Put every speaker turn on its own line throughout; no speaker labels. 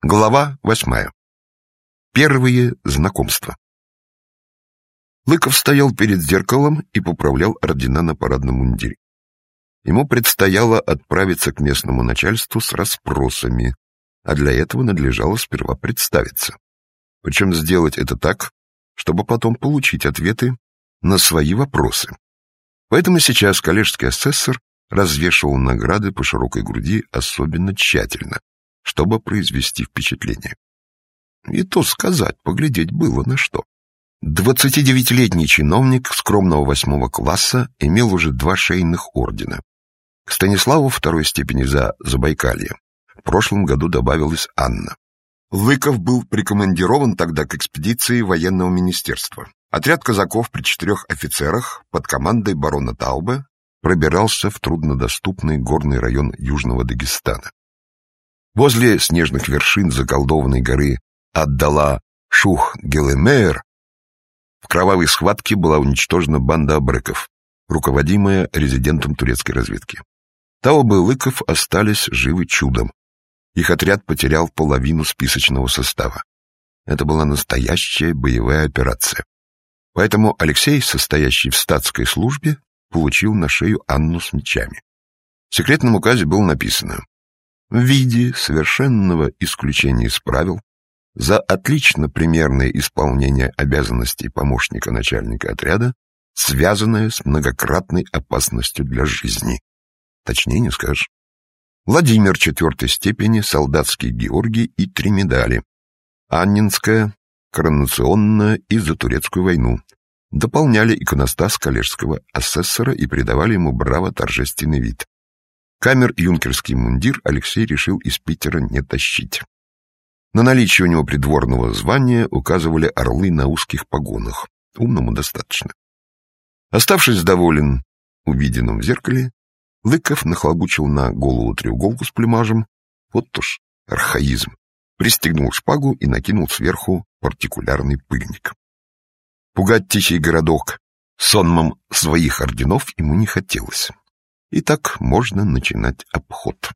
Глава 8. Первые знакомства. Лыков стоял перед зеркалом и поправлял ордена на парадном мундире. Ему предстояло отправиться к местному начальству с расспросами, а для этого надлежало сперва представиться. Причем сделать это так, чтобы потом получить ответы на свои вопросы. Поэтому сейчас коллежский асессор развешивал награды по широкой груди особенно тщательно, чтобы произвести впечатление. И то сказать, поглядеть было на что. 29-летний чиновник скромного 8 класса имел уже 2 шейных ордена. К Станиславу второй степени за Забайкалье в прошлом году добавилась Анна. Лыков был прикомандирован тогда к экспедиции военного министерства. Отряд казаков при 4 офицерах под командой барона Таубе пробирался в труднодоступный горный район Южного Дагестана. Возле снежных вершин заколдованной горы отдала Шух-Гелемейр в кровавой схватке была уничтожена банда абреков, руководимая резидентом турецкой разведки. Таубе и Лыков остались живы чудом. Их отряд потерял половину списочного состава. Это была настоящая боевая операция. Поэтому Алексей, состоящий в статской службе, получил на шею Анну с мечами. В секретном указе было написано: в виде совершенного исключения из правил за отлично примерное исполнение обязанностей помощника начальника отряда, связанное с многократной опасностью для жизни. Точнее не скажешь. Владимир 4 степени, солдатский Георгий и 3 медали. Аннинская, коронационная и за турецкую войну. Дополняли иконостас коллежского асессора и придавали ему браво-торжественный вид. Камер-юнкерский мундир Алексей решил из Питера не тащить. На наличие у него придворного звания указывали орлы на узких погонах. Умному достаточно. Оставшись доволен увиденным в зеркале, Лыков нахлобучил на голову треуголку с плюмажем, вот уж архаизм, пристегнул шпагу и накинул сверху партикулярный пыльник. Пугать тихий городок сонмом своих орденов ему не хотелось. И так можно начинать обход.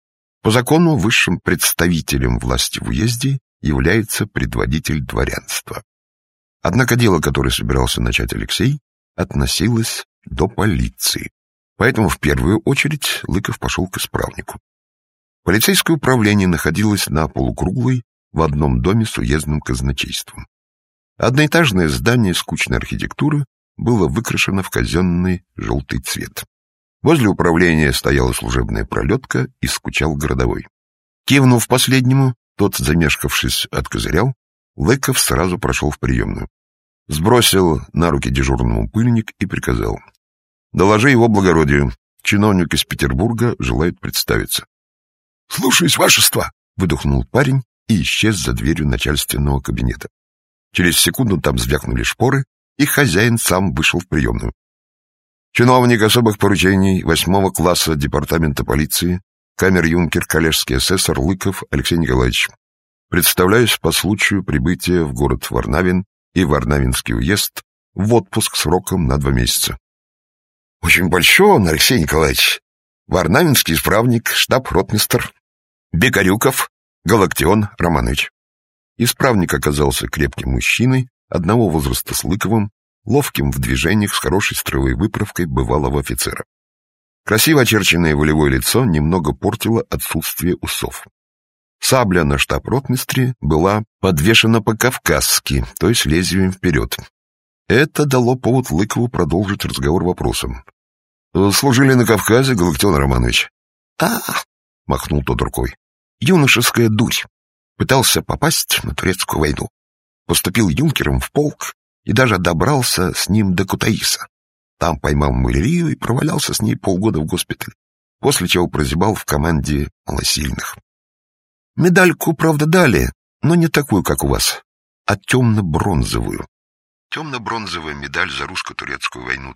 По закону высшим представителем власти в уезде является предводитель дворянства. Однако дело, которое собирался начать Алексей, относилось до полиции. Поэтому в первую очередь Лыков пошел к исправнику. Полицейское управление находилось на полукруглой в одном доме с уездным казначейством. Одноэтажное здание скучной архитектуры было выкрашено в казенный желтый цвет. Возле управления стояла служебная пролетка и скучал городовой. Кивнув последнему, тот, замешкавшись, откозырял, Лыков сразу прошел в приемную. Сбросил на руки дежурному пыльник и приказал: «Доложи его благородию. Чиновник из Петербурга желает представиться». «Слушаюсь, вашество!» — выдохнул парень и исчез за дверью начальственного кабинета. Через секунду там звякнули шпоры, и хозяин сам вышел в приемную. «Чиновник особых поручений 8 класса департамента полиции, камер-юнкер, коллежский асессор Лыков Алексей Николаевич. Представляюсь по случаю прибытия в город Варнавин и Варнавинский уезд в отпуск сроком на 2 месяца». «Очень большой, Алексей Николаевич. Варнавинский исправник, штаб-ротмистр Бекарюков Галактион Романович». Исправник оказался крепким мужчиной, одного возраста с Лыковым, ловким в движениях, с хорошей строевой выправкой бывалого офицера. Красиво очерченное волевое лицо немного портило отсутствие усов. Сабля на штаб-ротмистре была подвешена по-кавказски, то есть лезвием вперед. Это дало повод Лыкову продолжить разговор вопросом. «Служили на Кавказе, Галактион Романович?» Махнул тот рукой. «Юношеская дурь. Пытался попасть на турецкую войну. Поступил юнкером в полк и даже добрался с ним до Кутаиса. Там поймал малярию и провалялся с ней полгода в госпитале, после чего прозябал в команде малосильных. Медальку, правда, дали, но не такую, как у вас, а темно-бронзовую. Темно-бронзовая медаль за русско-турецкую войну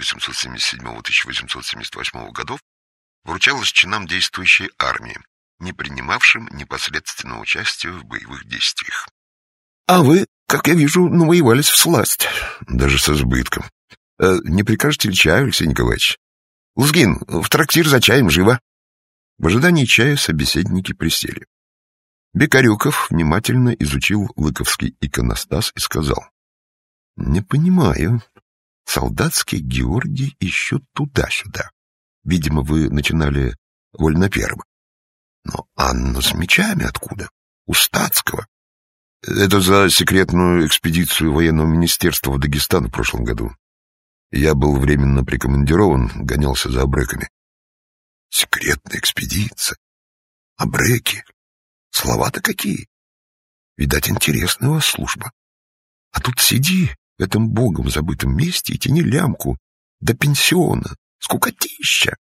1877-1878 годов вручалась чинам действующей армии, не принимавшим непосредственного участия в боевых действиях. А вы, как я вижу, навоевались всласть. Даже с избытком. Не прикажете ли чаю, Алексей Николаевич? Лузгин, в трактир за чаем, живо. В ожидании чая собеседники присели. Бекарюков внимательно изучил лыковский иконостас и сказал: «Не понимаю. Солдатский Георгий еще туда-сюда. Видимо, вы начинали вольно-первого. Но Анна с мечами откуда? У статского. Это за секретную экспедицию военного министерства в Дагестан в прошлом году. Я был временно прикомандирован, гонялся за абреками». «Секретная экспедиция? Абреки? Слова-то какие! Видать, интересная у вас служба. А тут сиди в этом богом забытом месте и тяни лямку до пенсиона. Скукотища!»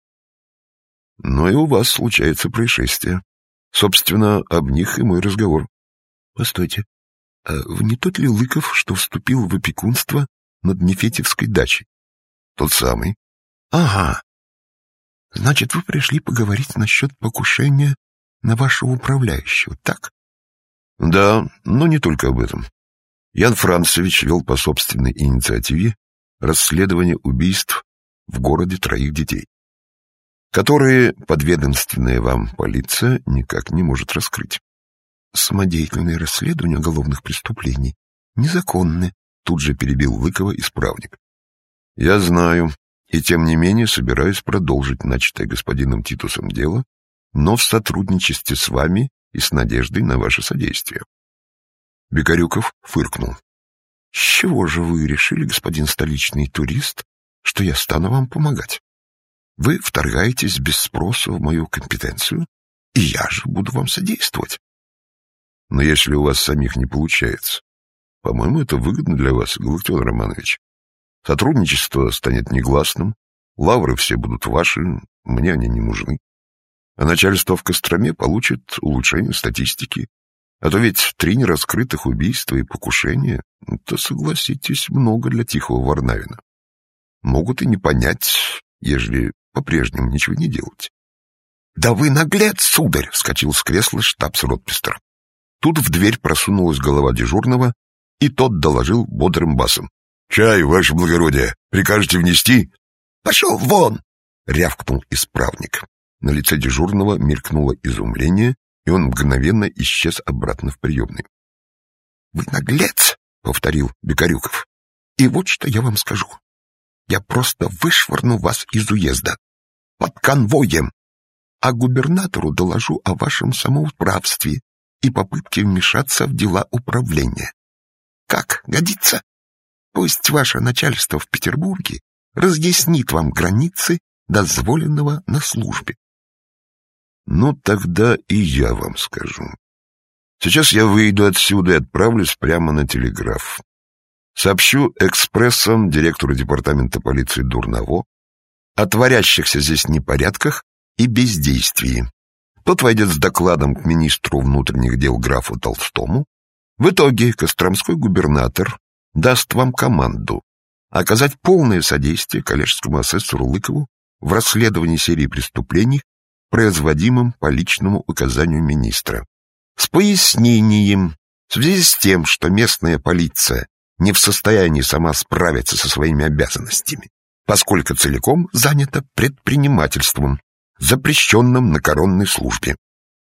«Но и у вас случается происшествие. Собственно, об них и мой разговор». «Постойте, а вы не тот ли Лыков, что вступил в опекунство над Нефетьевской дачей?» «Тот самый». «Ага. Значит, вы пришли поговорить насчет покушения на вашего управляющего, так?» «Да, но не только об этом. Ян Францевич вел по собственной инициативе расследование убийств в городе 3 детей, которые подведомственная вам полиция никак не может раскрыть». «Самодеятельное расследование уголовных преступлений незаконны», тут же перебил Лыкова исправник. «Я знаю, и тем не менее собираюсь продолжить начатое господином Титусом дело, но в сотрудничестве с вами и с надеждой на ваше содействие». Бекарюков фыркнул. «С чего же вы решили, господин столичный турист, что я стану вам помогать? Вы вторгаетесь без спроса в мою компетенцию, и я же буду вам содействовать». «Но если у вас самих не получается, по-моему, это выгодно для вас, Галактион Романович. Сотрудничество станет негласным, лавры все будут ваши, мне они не нужны. А начальство в Костроме получит улучшение статистики. А то ведь 3 нераскрытых убийства и покушения — это, согласитесь, много для тихого Варнавина. Могут и не понять, ежели по-прежнему ничего не делать». «Да вы наглец, сударь!» — вскочил с кресла штабс-ротмистр. Тут в дверь просунулась голова дежурного, и тот доложил бодрым басом: «Чай, ваше благородие, прикажете внести?» «Пошел вон!» — рявкнул исправник. На лице дежурного мелькнуло изумление, и он мгновенно исчез обратно в приемной. «Вы наглец!» — повторил Бекарюков. «И вот что я вам скажу. Я просто вышвырну вас из уезда. Под конвоем. А губернатору доложу о вашем самоуправстве и попытке вмешаться в дела управления. Как, годится? Пусть ваше начальство в Петербурге разъяснит вам границы дозволенного на службе». «Ну, тогда и я вам скажу. Сейчас я выйду отсюда и отправлюсь прямо на телеграф. Сообщу экспрессом директору департамента полиции Дурново о творящихся здесь непорядках и бездействии. Тот войдет с докладом к министру внутренних дел графу Толстому. В итоге костромской губернатор даст вам команду оказать полное содействие коллежскому асессору Лыкову в расследовании серии преступлений, производимым по личному указанию министра, с пояснением, в связи с тем, что местная полиция не в состоянии сама справиться со своими обязанностями, поскольку целиком занята предпринимательством, запрещенным на коронной службе».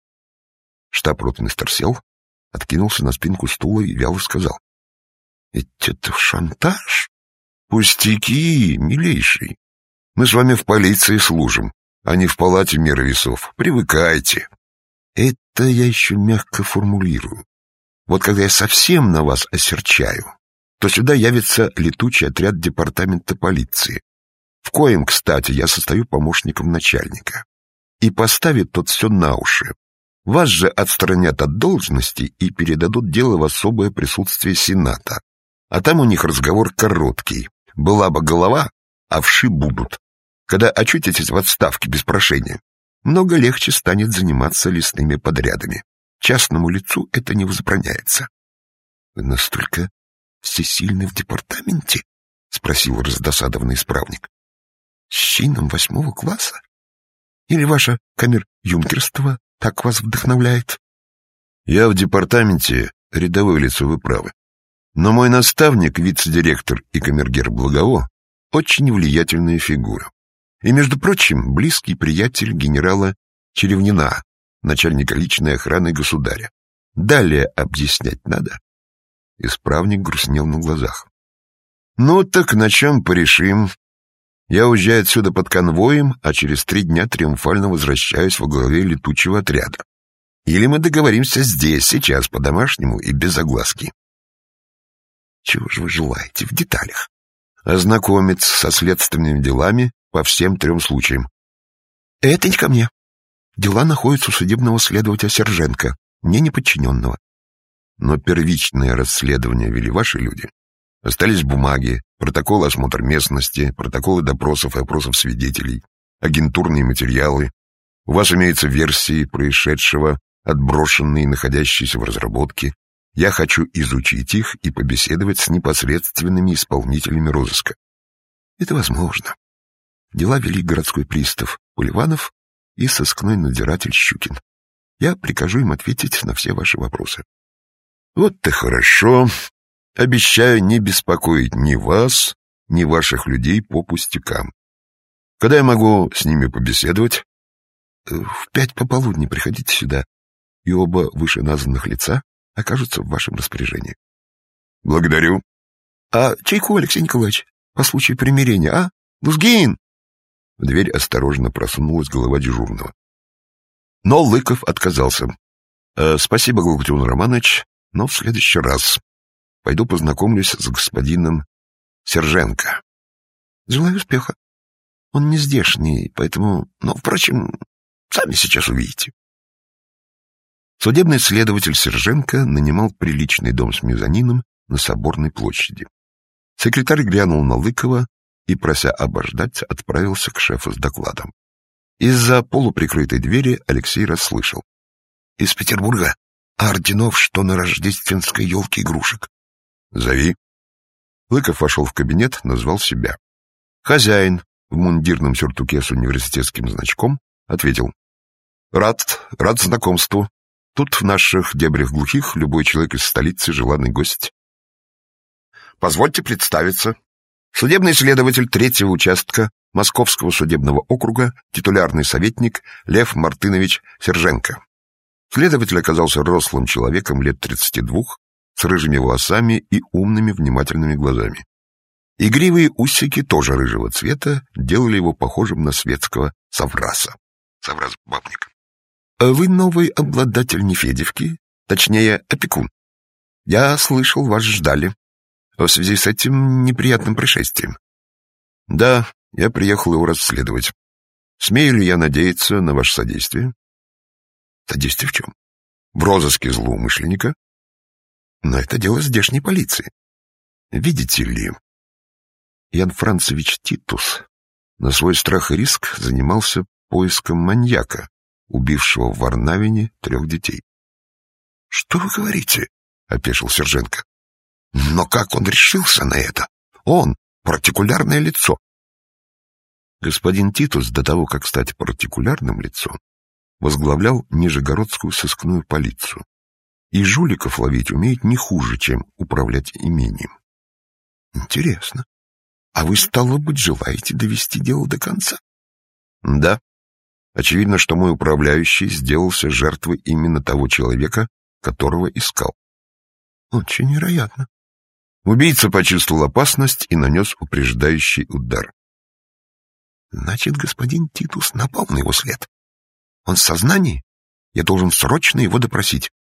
Штаб-ротмистр сел, откинулся на спинку стула и вяло сказал: «Ведь это шантаж?» «Пустяки, милейший. Мы с вами в полиции служим, а не в палате меры весов. Привыкайте». «Это я еще мягко формулирую. Вот когда я совсем на вас осерчаю, то сюда явится летучий отряд департамента полиции, в коем, кстати, я состою помощником начальника, и поставит тот все на уши. Вас же отстранят от должности и передадут дело в особое присутствие Сената. А там у них разговор короткий. Была бы голова, а вши будут. Когда очутитесь в отставке без прошения, много легче станет заниматься лесными подрядами. Частному лицу это не возбраняется». «Вы настолько всесильны в департаменте?» — спросил раздосадованный исправник. «С чином 8 класса? Или ваше камер-юнкерство так вас вдохновляет?» «Я в департаменте рядовое лицо, вы правы. Но мой наставник, вице-директор и камергер Благово, очень влиятельная фигура. И, между прочим, близкий приятель генерала Черевнина, начальника личной охраны государя. Далее объяснять надо. Исправник грустнел на глазах. Ну так на чем порешим? Я уезжаю отсюда под конвоем, а через 3 дня триумфально возвращаюсь во главе летучего отряда. Или мы договоримся здесь, сейчас, по-домашнему и без огласки. Чего же вы желаете в деталях? Ознакомиться со следственными делами по всем 3 случаям. Это не ко мне. Дела находятся у судебного следователя Серженко, мне неподчиненного. Но первичное расследование вели ваши люди. Остались бумаги, протоколы осмотра местности, протоколы допросов и опросов свидетелей, агентурные материалы. У вас имеются версии происшедшего, отброшенные и находящиеся в разработке. Я хочу изучить их и побеседовать с непосредственными исполнителями розыска. Это возможно. Дела вели городской пристав Поливанов и сыскной надзиратель Щукин. Я прикажу им ответить на все ваши вопросы. Вот-то хорошо. Обещаю не беспокоить ни вас, ни ваших людей по пустякам. Когда я могу с ними побеседовать? В 5 пополудни приходите сюда, и оба вышеназванных лица окажутся в вашем распоряжении. Благодарю. А чайку, Алексей Николаевич, по случаю примирения, а? Лузгин! В дверь осторожно просунулась голова дежурного. Но Лыков отказался. Спасибо, Галактион Романович, но в следующий раз. Пойду познакомлюсь с господином Серженко. Желаю успеха. Он не здешний, поэтому... Но, впрочем, сами сейчас увидите. Судебный следователь Серженко нанимал приличный дом с мезонином на Соборной площади. Секретарь глянул на Лыкова и, прося обождать, отправился к шефу с докладом. Из-за полуприкрытой двери Алексей расслышал. «Из Петербурга, а орденов, что на рождественской елке игрушек». «Зови». Лыков вошел в кабинет, назвал себя. Хозяин в мундирном сюртуке с университетским значком ответил. Рад знакомству. Тут в наших дебрях глухих любой человек из столицы желанный гость. Позвольте представиться. Судебный следователь 3-го участка Московского судебного округа, титулярный советник Лев Мартынович Серженко. Следователь оказался рослым человеком лет 32, с рыжими волосами и умными внимательными глазами. Игривые усики, тоже рыжего цвета, делали его похожим на светского совраса. Соврас-бабник. Вы новый обладатель Нефедьевки, точнее, опекун. Я слышал, вас ждали в связи с этим неприятным происшествием. Да, я приехал его расследовать. Смею ли я надеяться на ваше содействие? Содействие в чем? В розыске злоумышленника? Но это дело здешней полиции. Видите ли, Ян Францевич Титус на свой страх и риск занимался поиском маньяка, убившего в Варнавине 3 детей. — Что вы говорите? — опешил Серженко. — Но как он решился на это? Он — партикулярное лицо. Господин Титус, до того, как стать партикулярным лицом, возглавлял Нижегородскую сыскную полицию. И жуликов ловить умеет не хуже, чем управлять имением. — Интересно. А вы, стало быть, желаете довести дело до конца? — Да. Очевидно, что мой управляющий сделался жертвой именно того человека, которого искал. Очень вероятно. Убийца почувствовал опасность и нанес упреждающий удар. Значит, господин Титус напал на его след. Он в сознании? Я должен срочно его допросить.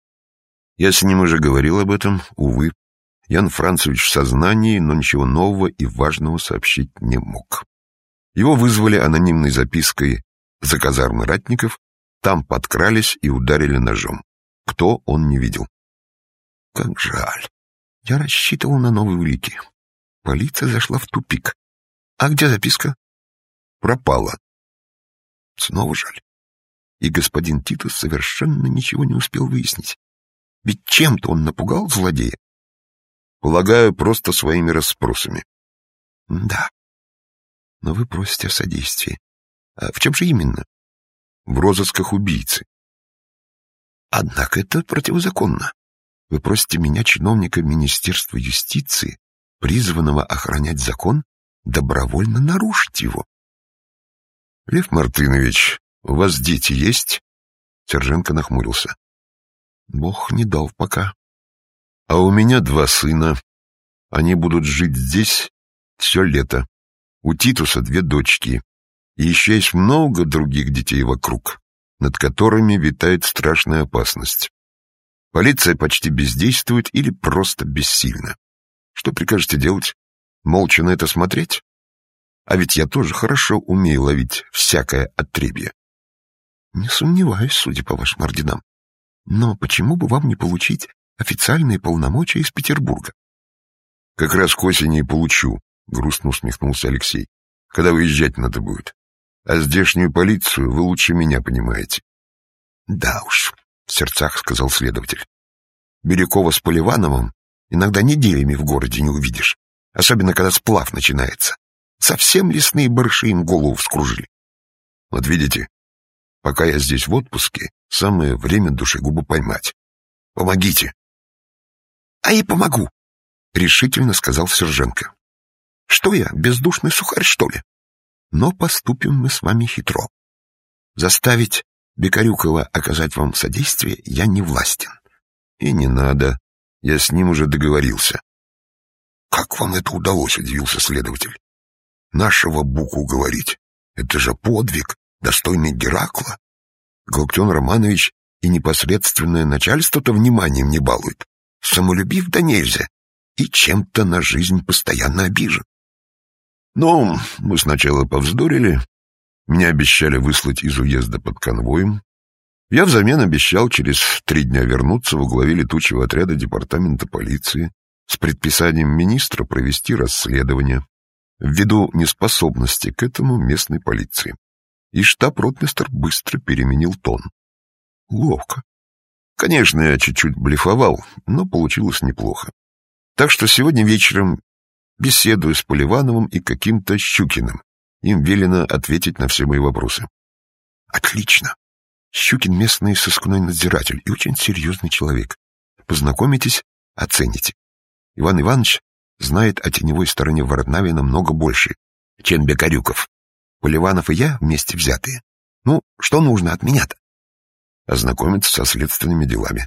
Я с ним уже говорил об этом, увы. Ян Францевич в сознании, но ничего нового и важного сообщить не мог. Его вызвали анонимной запиской за казармы ратников, там подкрались и ударили ножом. Кто, он не видел. Как жаль. Я рассчитывал на новые улики. Полиция зашла в тупик. А где записка? Пропала. Снова жаль. И господин Титус совершенно ничего не успел выяснить. Ведь чем-то он напугал злодея. Полагаю, просто своими расспросами. Да. Но вы просите о содействии. А в чем же именно? В розысках убийцы. Однако это противозаконно. Вы просите меня, чиновника Министерства юстиции, призванного охранять закон, добровольно нарушить его. Лев Мартынович, у вас дети есть? Серженко нахмурился. Бог не дал пока. А у меня 2 сына. Они будут жить здесь все лето. У Титуса 2 дочки. И еще есть много других детей вокруг, над которыми витает страшная опасность. Полиция почти бездействует или просто бессильна. Что прикажете делать? Молча на это смотреть? А ведь я тоже хорошо умею ловить всякое отребье. Не сомневаюсь, судя по вашим орденам. Но почему бы вам не получить официальные полномочия из Петербурга? Как раз к осени и получу, грустно усмехнулся Алексей. Когда выезжать надо будет. А здешнюю полицию вы лучше меня понимаете. Да уж, в сердцах сказал следователь. Бирюкова с Поливановым иногда неделями в городе не увидишь. Особенно, когда сплав начинается. Совсем лесные барыши им голову вскружили. Вот видите, пока я здесь в отпуске, самое время душегуба поймать. Помогите. А и помогу, решительно сказал Серженко. Что я, бездушный сухарь, что ли? Но поступим мы с вами хитро. Заставить Бекарюкова оказать вам содействие я не властен. И не надо, я с ним уже договорился. Как вам это удалось, удивился следователь. Нашего Буку уговорить. Это же подвиг, достойный Геракла. Галактион Романович и непосредственное начальство-то вниманием не балует. Самолюбив да нельзя. И чем-то на жизнь постоянно обижен. Ну, мы сначала повздорили. Меня обещали выслать из уезда под конвоем. Я взамен обещал через 3 дня вернуться во главе летучего отряда департамента полиции с предписанием министра провести расследование ввиду неспособности к этому местной полиции. И штаб-ротмистр быстро переменил тон. Ловко. Конечно, я чуть-чуть блефовал, но получилось неплохо. Так что сегодня вечером беседую с Поливановым и каким-то Щукиным. Им велено ответить на все мои вопросы. Отлично. Щукин местный сыскной надзиратель и очень серьезный человек. Познакомитесь, оцените. Иван Иванович знает о теневой стороне Варнавина намного больше, чем Бекарюков. Поливанов и я вместе взятые. Ну, что нужно от меня-то? Ознакомиться со следственными делами.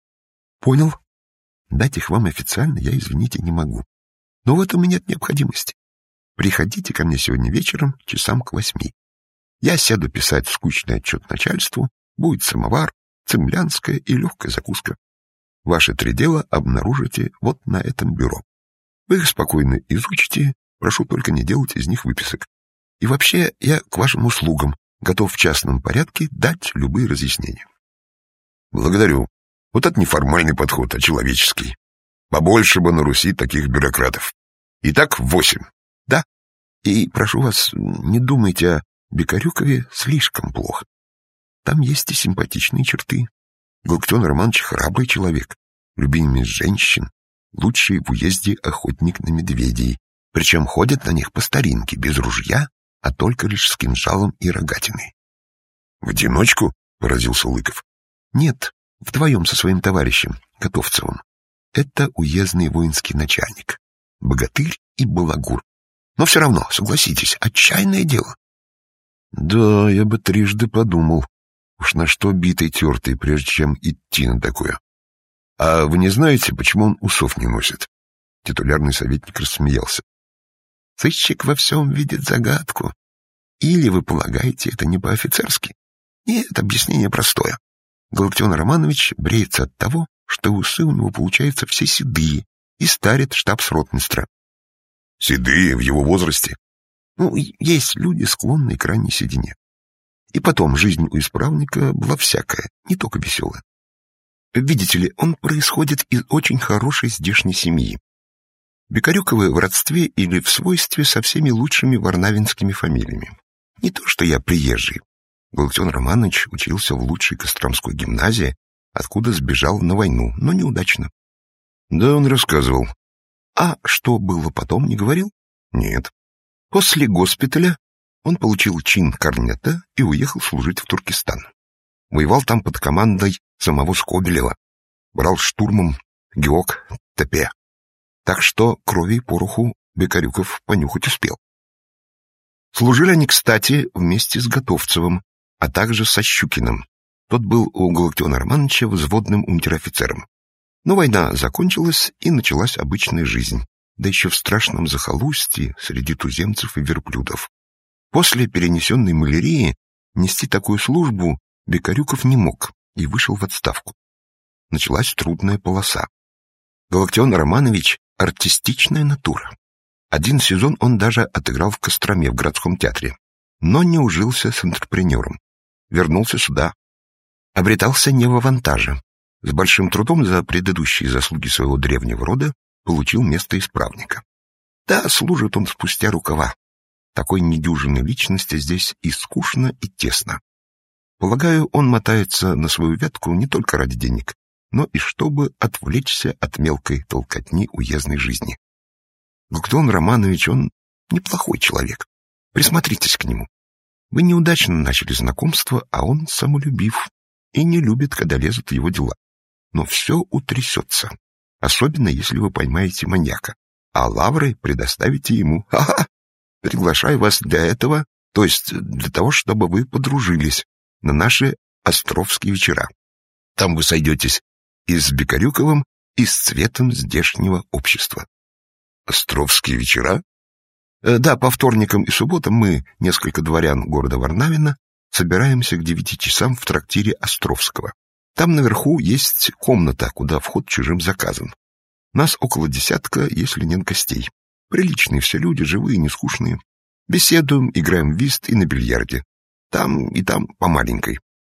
Понял. Дать их вам официально я, извините, не могу. Но в этом и нет необходимости. Приходите ко мне сегодня вечером часам к 8. Я сяду писать скучный отчет начальству, будет самовар, цемлянская и легкая закуска. Ваши 3 дела обнаружите вот на этом бюро. Вы их спокойно изучите, прошу только не делать из них выписок. И вообще я к вашим услугам готов в частном порядке дать любые разъяснения. Благодарю. Вот это не формальный подход, а человеческий. Побольше бы на Руси таких бюрократов. Итак, 8. Да. И прошу вас, не думайте о Бекарюкове слишком плохо. Там есть и симпатичные черты. Галактион Романович храбрый человек, любимец женщин, лучший в уезде охотник на медведей, причем ходят на них по старинке, без ружья, а только лишь с кинжалом и рогатиной. — В одиночку? — поразился Лыков. — Нет, вдвоем со своим товарищем, Готовцевым. Это уездный воинский начальник, богатырь и балагур. Но все равно, согласитесь, отчаянное дело. — Да, я бы трижды подумал. Уж на что битый-тертый, прежде чем идти на такое. — А вы не знаете, почему он усов не носит? Титулярный советник рассмеялся. — Сыщик во всем видит загадку. Или вы полагаете, это не по-офицерски? Нет, объяснение простое. Галактион Романович бреется от того, что усы у него получаются все седые и старит штабс-ротмистра. — Седые в его возрасте? Ну, есть люди, склонные к ранней седине. И потом, жизнь у исправника была всякая, не только веселая. Видите ли, он происходит из очень хорошей здешней семьи. Бекарюковы в родстве или в свойстве со всеми лучшими варнавинскими фамилиями. Не то, что я приезжий. Галактион Романович учился в лучшей Костромской гимназии, откуда сбежал на войну, но неудачно. Да, он рассказывал. А что было потом, не говорил? Нет. После госпиталя он получил чин корнета и уехал служить в Туркестан. Воевал там под командой самого Скобелева. Брал штурмом Геок-Тепе. Так что крови и пороху Бекарюков понюхать успел. Служили они, кстати, вместе с Готовцевым, а также со Щукиным. Тот был у Галактиона Романовича взводным унтер-офицером. Но война закончилась, и началась обычная жизнь, да еще в страшном захолустье среди туземцев и верблюдов. После перенесенной малярии нести такую службу Бекарюков не мог и вышел в отставку. Началась трудная полоса. Галактион Романович — артистичная натура. Один сезон он даже отыграл в Костроме в городском театре, но не ужился с антрепренером. Вернулся сюда. Обретался не в авантаже. С большим трудом за предыдущие заслуги своего древнего рода получил место исправника. Да, служит он спустя рукава. Такой недюжинной личности здесь и скучно, и тесно. Полагаю, он мотается на свою ветку не только ради денег, но и чтобы отвлечься от мелкой толкотни уездной жизни. Галактион Романович, он неплохой человек. Присмотритесь к нему. Вы неудачно начали знакомство, а он самолюбив и не любит, когда лезут в его дела. Но все утрясется, особенно если вы поймаете маньяка, а лавры предоставите ему. Ха-ха! Приглашаю вас для этого, то есть для того, чтобы вы подружились на наши островские вечера. Там вы сойдетесь и с Бекарюковым, и с цветом здешнего общества. Островские вечера? Да, по вторникам и субботам мы, несколько дворян города Варнавина, собираемся к 9 часам в трактире Островского. Там наверху есть комната, куда вход чужим заказан. Нас около 10, если нет гостей. Приличные все люди, живые, не скучные. Беседуем, играем в вист и на бильярде. Там и там по маленькой.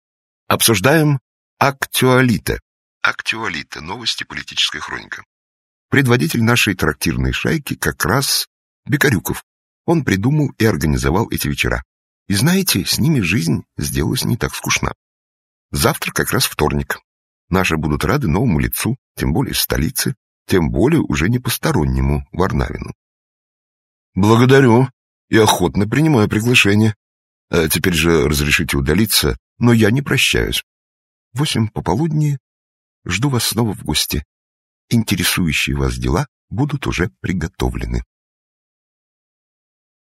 Обсуждаем актуалиты. Актуалиты — новости, политическая хроника. Предводитель нашей трактирной шайки как раз Бекарюков. Он придумал и организовал эти вечера. И знаете, с ними жизнь сделалась не так скучна. Завтра как раз вторник. Наши будут рады новому лицу, тем более в столице, тем более уже не постороннему Варнавину. Благодарю и охотно принимаю приглашение. Теперь же разрешите удалиться, но я не прощаюсь. 8 пополудни жду вас снова в гости. Интересующие вас дела будут уже приготовлены.